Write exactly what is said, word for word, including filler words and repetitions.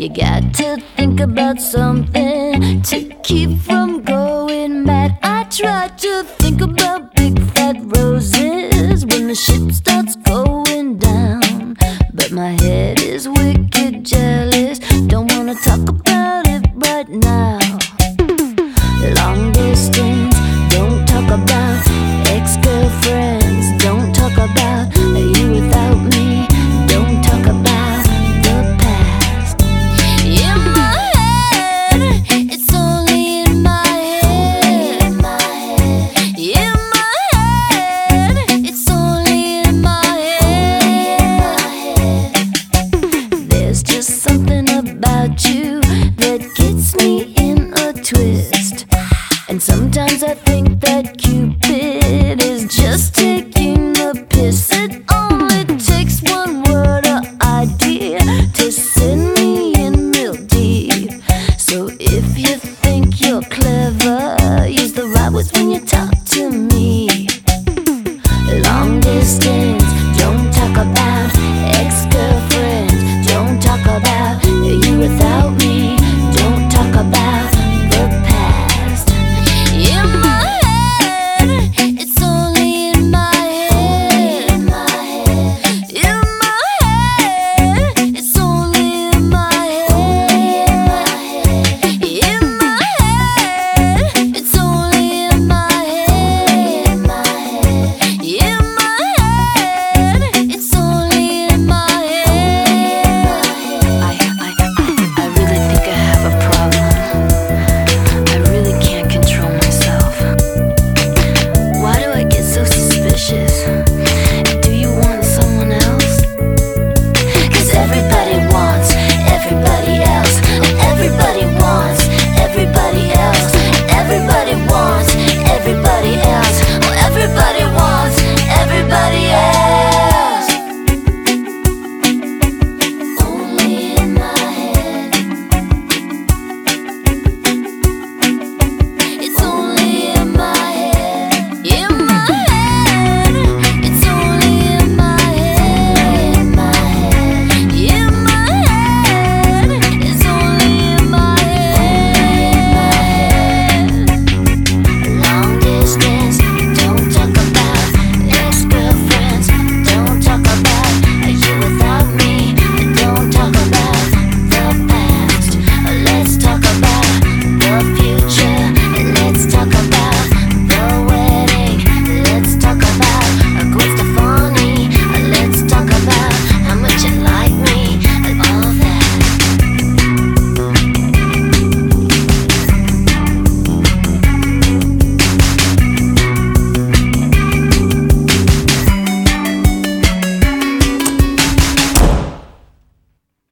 You got to think about something to keep from going mad. I try to think about big fat roses when the ship starts going down, but my head is wicked jealous. Don't wanna talk about it right now. Long distance, don't talk about ex-girlfriends. Don't talk about you without me. Don't talk about the past. In my head, it's only in my head. In my head, in my head, it's only in my head. There's just something about you that gets me in a twist. And sometimes I think that Cupid is just taking the piss. It only takes one word or idea to send me in real deep. So if you think you're clever, use the right words when you talk to me. Long distance, don't talk about